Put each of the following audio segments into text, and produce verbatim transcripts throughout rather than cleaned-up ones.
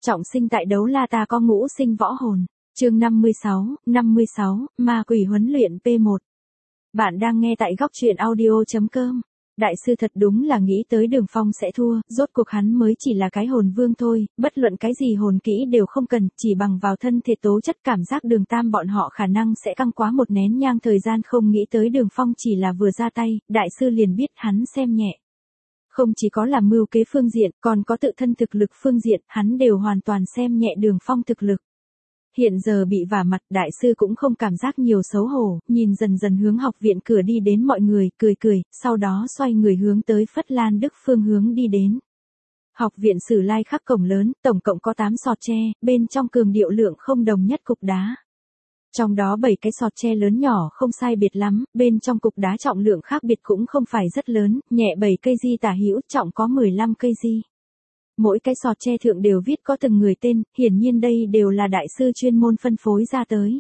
trọng sinh tại đấu la ta có ngũ sinh võ hồn. Chương năm mươi sáu, năm mươi sáu, ma quỷ huấn luyện P một. Bạn đang nghe tại góc truyện audio chấm com. Đại sư thật đúng là nghĩ tới Đường Phong sẽ thua, rốt cuộc hắn mới chỉ là cái hồn vương thôi, bất luận cái gì hồn kỹ đều không cần, chỉ bằng vào thân thể tố chất cảm giác Đường Tam bọn họ khả năng sẽ căng quá một nén nhang thời gian, không nghĩ tới Đường Phong chỉ là vừa ra tay, đại sư liền biết hắn xem nhẹ. Không chỉ có là mưu kế phương diện, còn có tự thân thực lực phương diện, hắn đều hoàn toàn xem nhẹ Đường Phong thực lực. Hiện giờ bị vả mặt, đại sư cũng không cảm giác nhiều xấu hổ, nhìn dần dần hướng học viện cửa đi đến mọi người, cười cười, sau đó xoay người hướng tới Phất Lan Đức phương hướng đi đến. Học viện Sử Lai Khắc cổng lớn, tổng cộng có tám sọt tre, bên trong cường điệu lượng không đồng nhất cục đá. Trong đó bảy cái sọt tre lớn nhỏ không sai biệt lắm, bên trong cục đá trọng lượng khác biệt cũng không phải rất lớn, nhẹ bảy cây di tả hữu, trọng có mười lăm cây di. Mỗi cái sọt tre thượng đều viết có từng người tên, hiển nhiên đây đều là đại sư chuyên môn phân phối ra tới.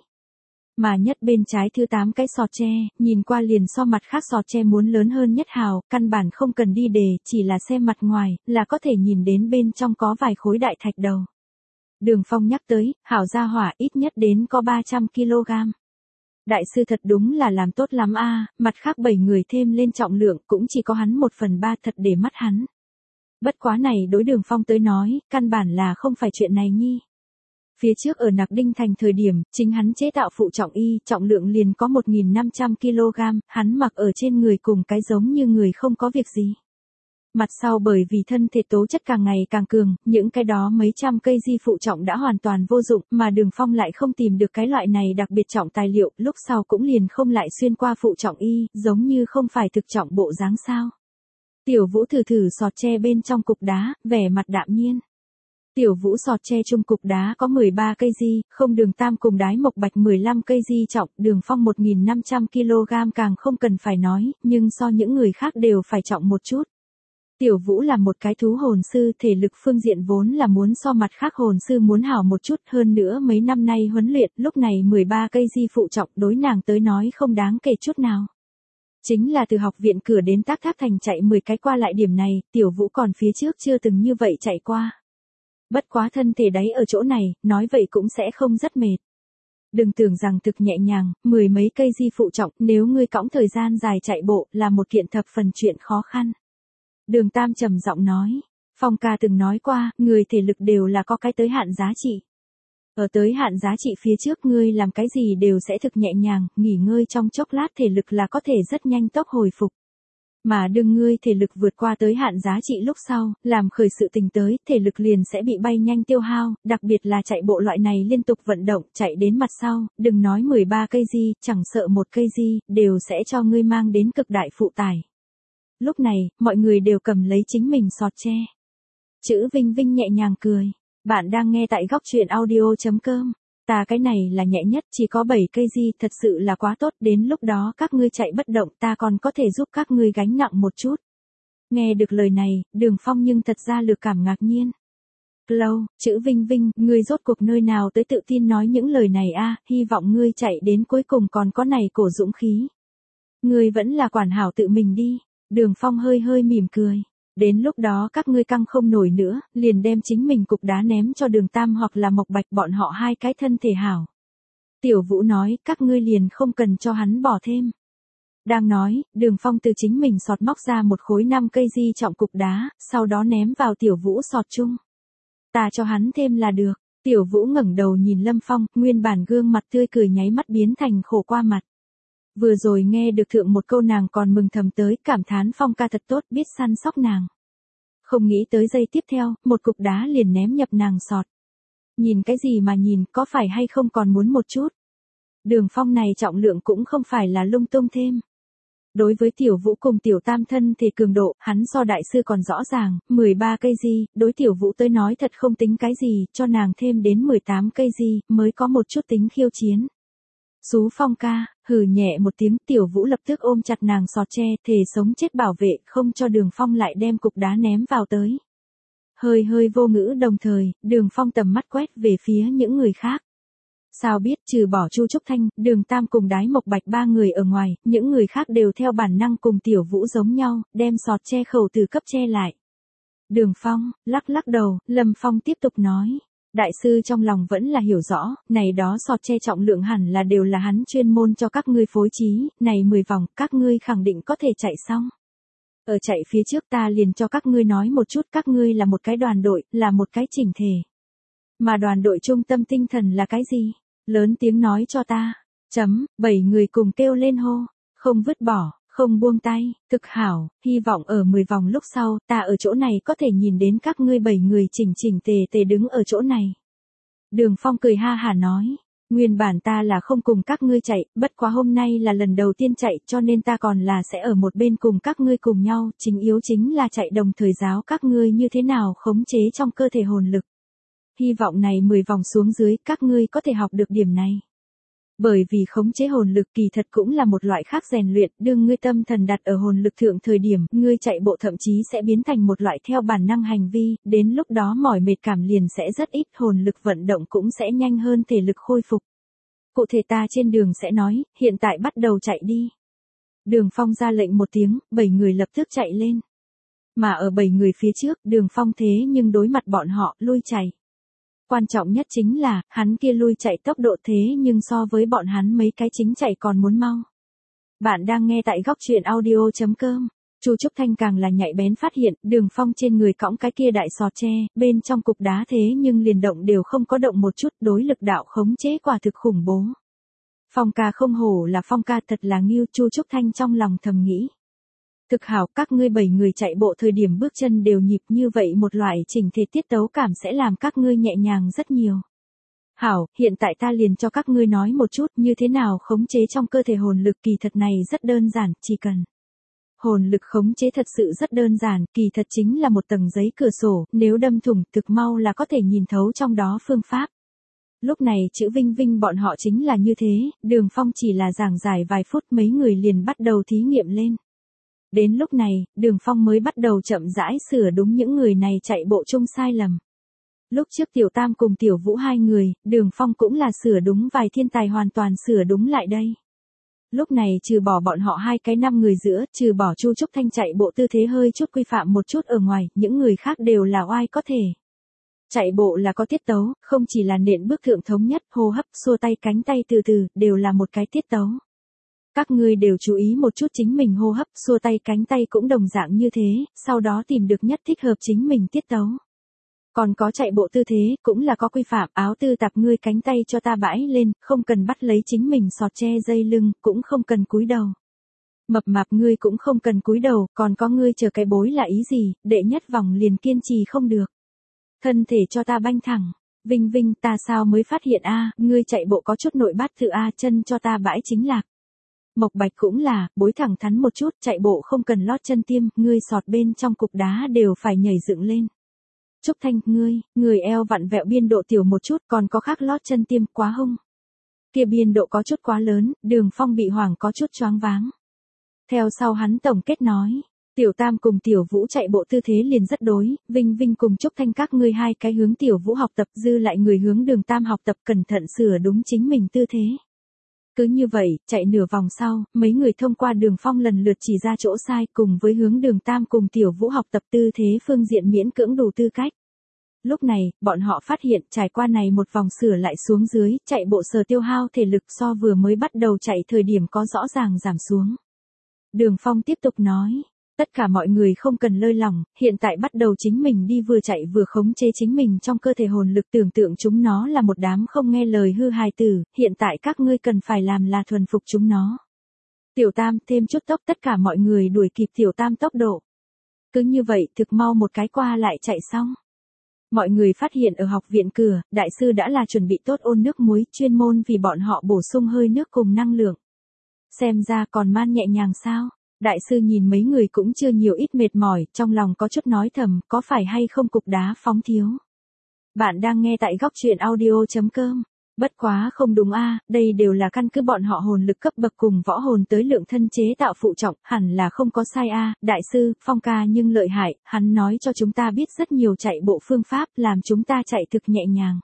Mà nhất bên trái thứ tám cái sọt tre, nhìn qua liền so mặt khác sọt tre muốn lớn hơn nhất hào, căn bản không cần đi đề, chỉ là xem mặt ngoài, là có thể nhìn đến bên trong có vài khối đại thạch đầu. Đường Phong nhắc tới, hảo gia hỏa ít nhất đến có ba trăm ki lô gam. Đại sư thật đúng là làm tốt lắm a, mặt khác bảy người thêm lên trọng lượng cũng chỉ có hắn một phần ba, thật để mắt hắn. Bất quá này đối Đường Phong tới nói, căn bản là không phải chuyện này nhi. Phía trước ở Nặc Đinh Thành thời điểm, chính hắn chế tạo phụ trọng y, trọng lượng liền có một nghìn năm trăm ki lô gam, hắn mặc ở trên người cùng cái giống như người không có việc gì. Mặt sau bởi vì thân thể tố chất càng ngày càng cường, những cái đó mấy trăm cây di phụ trọng đã hoàn toàn vô dụng, mà Đường Phong lại không tìm được cái loại này đặc biệt trọng tài liệu, lúc sau cũng liền không lại xuyên qua phụ trọng y, giống như không phải thực trọng bộ dáng sao. Tiểu Vũ thử thử sọt tre bên trong cục đá, vẻ mặt đạm nhiên. Tiểu Vũ sọt tre chung cục đá có mười ba cây di, không Đường Tam cùng Đái Mộc Bạch mười lăm cây di trọng, Đường Phong một nghìn năm trăm ki lô gam càng không cần phải nói, nhưng so những người khác đều phải trọng một chút. Tiểu Vũ là một cái thú hồn sư, thể lực phương diện vốn là muốn so mặt khác hồn sư muốn hảo một chút, hơn nữa mấy năm nay huấn luyện, lúc này mười ba cây di phụ trọng đối nàng tới nói không đáng kể chút nào. Chính là từ học viện cửa đến Tác Tháp Thành chạy mười cái qua lại điểm này, Tiểu Vũ còn phía trước chưa từng như vậy chạy qua. Bất quá thân thể đáy ở chỗ này, nói vậy cũng sẽ không rất mệt. Đừng tưởng rằng thực nhẹ nhàng, mười mấy cây di phụ trọng, nếu ngươi cõng thời gian dài chạy bộ, là một kiện thập phần chuyện khó khăn. Đường Tam trầm giọng nói, Phong ca từng nói qua, người thể lực đều là có cái tới hạn giá trị. Ở tới hạn giá trị phía trước ngươi làm cái gì đều sẽ thực nhẹ nhàng, nghỉ ngơi trong chốc lát thể lực là có thể rất nhanh tốc hồi phục. Mà đừng ngươi thể lực vượt qua tới hạn giá trị lúc sau, làm khởi sự tình tới, thể lực liền sẽ bị bay nhanh tiêu hao, đặc biệt là chạy bộ loại này liên tục vận động, chạy đến mặt sau, đừng nói mười ba cây di, chẳng sợ một cây di, đều sẽ cho ngươi mang đến cực đại phụ tải. Lúc này, mọi người đều cầm lấy chính mình sọt tre. Chữ Vinh Vinh nhẹ nhàng cười. Bạn đang nghe tại góc truyện audio chấm com. Ta cái này là nhẹ nhất, chỉ có bảy cây di, thật sự là quá tốt, đến lúc đó các ngươi chạy bất động ta còn có thể giúp các ngươi gánh nặng một chút. Nghe được lời này, Đường Phong nhưng thật ra lược cảm ngạc nhiên. Lâu, chữ Vinh Vinh, ngươi rốt cuộc nơi nào tới tự tin nói những lời này a, hy vọng ngươi chạy đến cuối cùng còn có này cổ dũng khí. Ngươi vẫn là quản hảo tự mình đi. Đường Phong hơi hơi mỉm cười. Đến lúc đó các ngươi căng không nổi nữa, liền đem chính mình cục đá ném cho Đường Tam hoặc là Mộc Bạch, bọn họ hai cái thân thể hảo. Tiểu Vũ nói, các ngươi liền không cần cho hắn bỏ thêm. Đang nói, Đường Phong từ chính mình sọt móc ra một khối năm cây di trọng cục đá, sau đó ném vào Tiểu Vũ sọt chung. Ta cho hắn thêm là được. Tiểu Vũ ngẩng đầu nhìn Lâm Phong, nguyên bản gương mặt tươi cười nháy mắt biến thành khổ qua mặt. Vừa rồi nghe được thượng một câu nàng còn mừng thầm tới, cảm thán Phong ca thật tốt, biết săn sóc nàng. Không nghĩ tới giây tiếp theo, một cục đá liền ném nhập nàng sọt. Nhìn cái gì mà nhìn, có phải hay không còn muốn một chút. Đường Phong này trọng lượng cũng không phải là lung tung thêm. Đối với Tiểu Vũ cùng Tiểu Tam thân thể cường độ, hắn so đại sư còn rõ ràng, mười ba cây di, đối Tiểu Vũ tới nói thật không tính cái gì, cho nàng thêm đến mười tám cây di, mới có một chút tính khiêu chiến. Xú Phong ca, hừ nhẹ một tiếng, Tiểu Vũ lập tức ôm chặt nàng sọt tre, thề sống chết bảo vệ, không cho Đường Phong lại đem cục đá ném vào tới. Hơi hơi vô ngữ đồng thời, Đường Phong tầm mắt quét về phía những người khác. Sao biết, trừ bỏ Chu Trúc Thanh, Đường Tam cùng Đái Mộc Bạch ba người ở ngoài, những người khác đều theo bản năng cùng Tiểu Vũ giống nhau, đem sọt che khẩu từ cấp che lại. Đường Phong, lắc lắc đầu, Lâm Phong tiếp tục nói. Đại sư trong lòng vẫn là hiểu rõ, này đó sọt che trọng lượng hẳn là đều là hắn chuyên môn cho các ngươi phối trí, này mười vòng, các ngươi khẳng định có thể chạy xong. Ở chạy phía trước ta liền cho các ngươi nói một chút, các ngươi là một cái đoàn đội, là một cái chỉnh thể. Mà đoàn đội trung tâm tinh thần là cái gì? Lớn tiếng nói cho ta. Chấm, bảy người cùng kêu lên hô, không vứt bỏ, không buông tay, thực hảo, hy vọng ở mười vòng lúc sau, ta ở chỗ này có thể nhìn đến các ngươi bảy người chỉnh chỉnh tề tề đứng ở chỗ này. Đường Phong cười ha hả nói, nguyên bản ta là không cùng các ngươi chạy, bất quá hôm nay là lần đầu tiên chạy cho nên ta còn là sẽ ở một bên cùng các ngươi cùng nhau, chính yếu chính là chạy đồng thời giáo các ngươi như thế nào khống chế trong cơ thể hồn lực. Hy vọng này mười vòng xuống dưới các ngươi có thể học được điểm này. Bởi vì khống chế hồn lực kỳ thật cũng là một loại khác rèn luyện, đương ngươi tâm thần đặt ở hồn lực thượng thời điểm, ngươi chạy bộ thậm chí sẽ biến thành một loại theo bản năng hành vi, đến lúc đó mỏi mệt cảm liền sẽ rất ít, hồn lực vận động cũng sẽ nhanh hơn thể lực khôi phục. Cụ thể ta trên đường sẽ nói, hiện tại bắt đầu chạy đi. Đường Phong ra lệnh một tiếng, bảy người lập tức chạy lên. Mà ở bảy người phía trước, Đường Phong thế nhưng đối mặt bọn họ, lui chạy. Quan trọng nhất chính là, hắn kia lui chạy tốc độ thế nhưng so với bọn hắn mấy cái chính chạy còn muốn mau. Bạn đang nghe tại góc truyện audio chấm com. Chu Trúc Thanh càng là nhạy bén phát hiện, Đường Phong trên người cõng cái kia đại sọt tre, bên trong cục đá thế nhưng liền động đều không có động một chút, đối lực đạo khống chế quả thực khủng bố. Phong ca không hổ là Phong ca, thật là nghiêu, Chu Trúc Thanh trong lòng thầm nghĩ. Thực hảo, các ngươi bảy người chạy bộ thời điểm bước chân đều nhịp như vậy, một loại chỉnh thể tiết tấu cảm sẽ làm các ngươi nhẹ nhàng rất nhiều. Hảo, hiện tại ta liền cho các ngươi nói một chút như thế nào khống chế trong cơ thể hồn lực, kỳ thật này rất đơn giản, chỉ cần. Hồn lực khống chế thật sự rất đơn giản, kỳ thật chính là một tầng giấy cửa sổ, nếu đâm thủng thực mau là có thể nhìn thấu trong đó phương pháp. Lúc này chữ Vinh Vinh bọn họ chính là như thế, Đường Phong chỉ là giảng giải vài phút mấy người liền bắt đầu thí nghiệm lên. Đến lúc này, Đường Phong mới bắt đầu chậm rãi sửa đúng những người này chạy bộ chung sai lầm. Lúc trước Tiểu Tam cùng Tiểu Vũ hai người, Đường Phong cũng là sửa đúng vài thiên tài hoàn toàn sửa đúng lại đây. Lúc này trừ bỏ bọn họ hai cái năm người giữa, trừ bỏ Chu Trúc Thanh chạy bộ tư thế hơi chút quy phạm một chút ở ngoài, những người khác đều là oai có thể. Chạy bộ là có tiết tấu, không chỉ là nện bước thượng thống nhất, hô hấp, xua tay cánh tay từ từ, đều là một cái tiết tấu. Các ngươi đều chú ý một chút chính mình hô hấp, xua tay cánh tay cũng đồng dạng như thế, sau đó tìm được nhất thích hợp chính mình tiết tấu. Còn có chạy bộ tư thế, cũng là có quy phạm, áo tư tạp ngươi cánh tay cho ta bãi lên, không cần bắt lấy chính mình sọt che dây lưng, cũng không cần cúi đầu. Mập mạp ngươi cũng không cần cúi đầu, còn có ngươi chờ cái bối là ý gì, đệ nhất vòng liền kiên trì không được. Thân thể cho ta banh thẳng. Vinh Vinh, ta sao mới phát hiện a, ngươi chạy bộ có chút nội bát tự a, chân cho ta bãi chính lạc. Mộc Bạch cũng là, bối thẳng thắn một chút, chạy bộ không cần lót chân tiêm, ngươi sọt bên trong cục đá đều phải nhảy dựng lên. Trúc Thanh, ngươi, người eo vặn vẹo biên độ tiểu một chút, còn có khác lót chân tiêm quá hung. Kia biên độ có chút quá lớn, Đường Phong bị hoảng có chút choáng váng. Theo sau hắn tổng kết nói, Tiểu Tam cùng Tiểu Vũ chạy bộ tư thế liền rất đối, Vinh Vinh cùng Trúc Thanh các ngươi hai cái hướng Tiểu Vũ học tập, dư lại người hướng Đường Tam học tập, cẩn thận sửa đúng chính mình tư thế. Cứ như vậy, chạy nửa vòng sau, mấy người thông qua Đường Phong lần lượt chỉ ra chỗ sai, cùng với hướng Đường Tam cùng Tiểu Vũ học tập tư thế phương diện miễn cưỡng đủ tư cách. Lúc này, bọn họ phát hiện trải qua này một vòng sửa lại xuống dưới, chạy bộ sờ tiêu hao thể lực so vừa mới bắt đầu chạy thời điểm có rõ ràng giảm xuống. Đường Phong tiếp tục nói, tất cả mọi người không cần lơi lỏng, hiện tại bắt đầu chính mình đi vừa chạy vừa khống chế chính mình trong cơ thể hồn lực, tưởng tượng chúng nó là một đám không nghe lời hư hài tử, hiện tại các ngươi cần phải làm là thuần phục chúng nó. Tiểu Tam, thêm chút tốc, tất cả mọi người đuổi kịp Tiểu Tam tốc độ. Cứ như vậy, thực mau một cái qua lại chạy xong. Mọi người phát hiện ở học viện cửa, đại sư đã là chuẩn bị tốt ôn nước muối, chuyên môn vì bọn họ bổ sung hơi nước cùng năng lượng. Xem ra còn man nhẹ nhàng sao? Đại sư nhìn mấy người cũng chưa nhiều ít mệt mỏi, trong lòng có chút nói thầm, có phải hay không cục đá phóng thiếu. Bạn đang nghe tại góc truyện audio chấm com. Bất quá không đúng a, đây đều là căn cứ bọn họ hồn lực cấp bậc cùng võ hồn tới lượng thân chế tạo phụ trọng, hẳn là không có sai a. Đại sư, Phong ca nhưng lợi hại, hắn nói cho chúng ta biết rất nhiều chạy bộ phương pháp, làm chúng ta chạy thực nhẹ nhàng.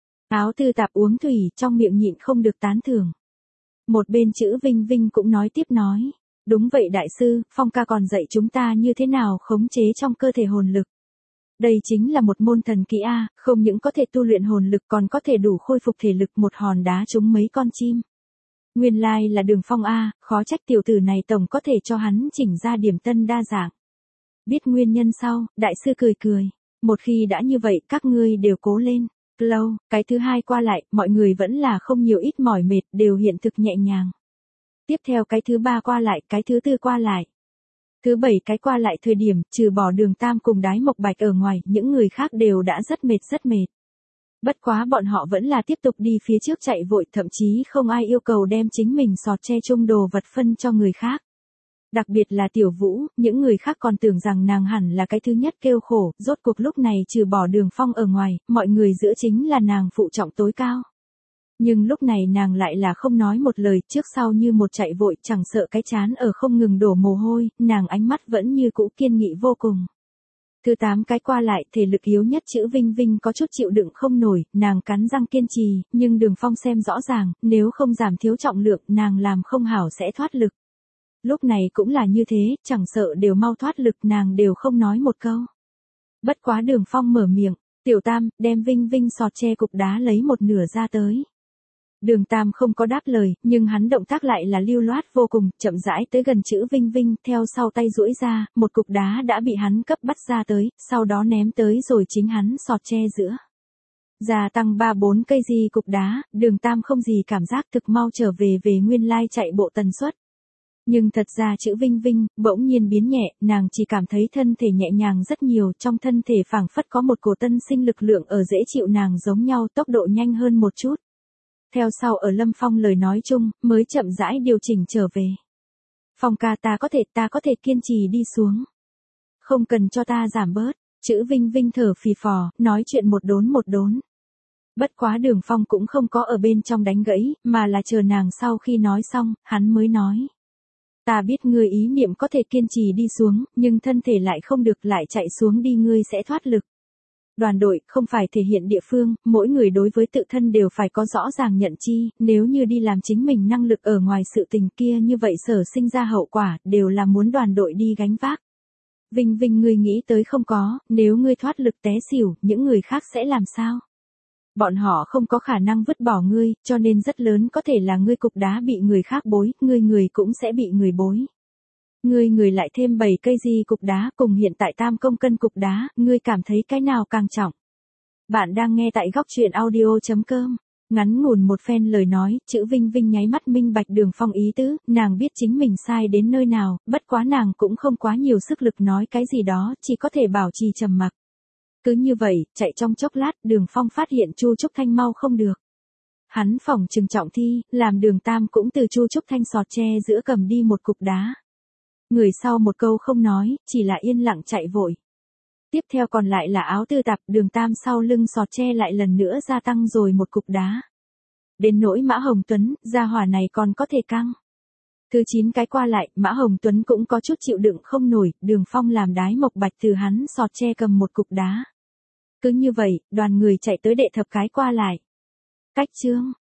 Áo tư tạp uống thủy, trong miệng nhịn không được tán thưởng. Một bên chữ Vinh Vinh cũng nói tiếp nói. Đúng vậy đại sư, Phong ca còn dạy chúng ta như thế nào khống chế trong cơ thể hồn lực. Đây chính là một môn thần kỹ A, không những có thể tu luyện hồn lực còn có thể đủ khôi phục thể lực một hòn đá trúng mấy con chim. Nguyên lai là Đường Phong A, khó trách tiểu tử này tổng có thể cho hắn chỉnh ra điểm tân đa dạng. Biết nguyên nhân sau, đại sư cười cười. Một khi đã như vậy các ngươi đều cố lên. Lâu, cái thứ hai qua lại, mọi người vẫn là không nhiều ít mỏi mệt, đều hiện thực nhẹ nhàng. Tiếp theo cái thứ ba qua lại, cái thứ tư qua lại. Thứ bảy cái qua lại thời điểm, trừ bỏ Đường Tam cùng Đái Mộc Bạch ở ngoài, những người khác đều đã rất mệt rất mệt. Bất quá bọn họ vẫn là tiếp tục đi phía trước chạy vội, thậm chí không ai yêu cầu đem chính mình sọt che chung đồ vật phân cho người khác. Đặc biệt là Tiểu Vũ, những người khác còn tưởng rằng nàng hẳn là cái thứ nhất kêu khổ, rốt cuộc lúc này trừ bỏ Đường Phong ở ngoài, mọi người giữa chính là nàng phụ trọng tối cao. Nhưng lúc này nàng lại là không nói một lời, trước sau như một chạy vội, chẳng sợ cái chán ở không ngừng đổ mồ hôi, nàng ánh mắt vẫn như cũ kiên nghị vô cùng. Thứ tám cái qua lại, thể lực yếu nhất chữ Vinh Vinh có chút chịu đựng không nổi, nàng cắn răng kiên trì, nhưng Đường Phong xem rõ ràng, nếu không giảm thiếu trọng lượng, nàng làm không hảo sẽ thoát lực. Lúc này cũng là như thế, chẳng sợ đều mau thoát lực, nàng đều không nói một câu. Bất quá Đường Phong mở miệng, Tiểu Tam, đem Vinh Vinh sọt che cục đá lấy một nửa ra tới. Đường Tam không có đáp lời, nhưng hắn động tác lại là lưu loát vô cùng, chậm rãi tới gần chữ Vinh Vinh, theo sau tay duỗi ra, một cục đá đã bị hắn cấp bắt ra tới, sau đó ném tới rồi chính hắn sọt che giữa. Gia tăng ba bốn cây gì cục đá, Đường Tam không gì cảm giác, thực mau trở về về nguyên lai chạy bộ tần suất. Nhưng thật ra chữ Vinh Vinh, bỗng nhiên biến nhẹ, nàng chỉ cảm thấy thân thể nhẹ nhàng rất nhiều, trong thân thể phảng phất có một cổ tân sinh lực lượng ở dễ chịu nàng giống nhau, tốc độ nhanh hơn một chút. Theo sau ở Lâm Phong lời nói chung, mới chậm rãi điều chỉnh trở về. Phong ca ta có thể, ta có thể kiên trì đi xuống. Không cần cho ta giảm bớt, chữ Vinh Vinh thở phì phò, nói chuyện một đốn một đốn. Bất quá Đường Phong cũng không có ở bên trong đánh gãy, mà là chờ nàng sau khi nói xong, hắn mới nói. Ta biết ngươi ý niệm có thể kiên trì đi xuống, nhưng thân thể lại không được, lại chạy xuống đi ngươi sẽ thoát lực. Đoàn đội không phải thể hiện địa phương, mỗi người đối với tự thân đều phải có rõ ràng nhận chi, nếu như đi làm chính mình năng lực ở ngoài sự tình kia như vậy sở sinh ra hậu quả, đều là muốn đoàn đội đi gánh vác. Vinh Vinh ngươi nghĩ tới không có, nếu ngươi thoát lực té xỉu, những người khác sẽ làm sao? Bọn họ không có khả năng vứt bỏ ngươi, cho nên rất lớn có thể là ngươi cục đá bị người khác bối, ngươi người cũng sẽ bị người bối. Ngươi người lại thêm bảy cây di cục đá cùng hiện tại tam công cân cục đá, ngươi cảm thấy cái nào càng trọng? Bạn đang nghe tại góc truyện audio chấm com. Ngắn ngủn một phen lời nói, chữ Vinh Vinh nháy mắt minh bạch Đường Phong ý tứ, nàng biết chính mình sai đến nơi nào, bất quá nàng cũng không quá nhiều sức lực nói cái gì đó, chỉ có thể bảo trì trầm mặc. Cứ như vậy, chạy trong chốc lát, Đường Phong phát hiện Chu Trúc Thanh mau không được. Hắn phỏng trừng trọng thi, làm Đường Tam cũng từ Chu Trúc Thanh sọt tre giữa cầm đi một cục đá. Người sau một câu không nói, chỉ là yên lặng chạy vội. Tiếp theo còn lại là áo tư tạp, Đường Tam sau lưng sọt tre lại lần nữa gia tăng rồi một cục đá. Đến nỗi Mã Hồng Tuấn, gia hỏa này còn có thể căng. Thứ chín cái qua lại, Mã Hồng Tuấn cũng có chút chịu đựng không nổi, Đường Phong làm Đái Mộc Bạch từ hắn sọt tre cầm một cục đá. Cứ như vậy, đoàn người chạy tới đệ thập cái qua lại. Cách chương,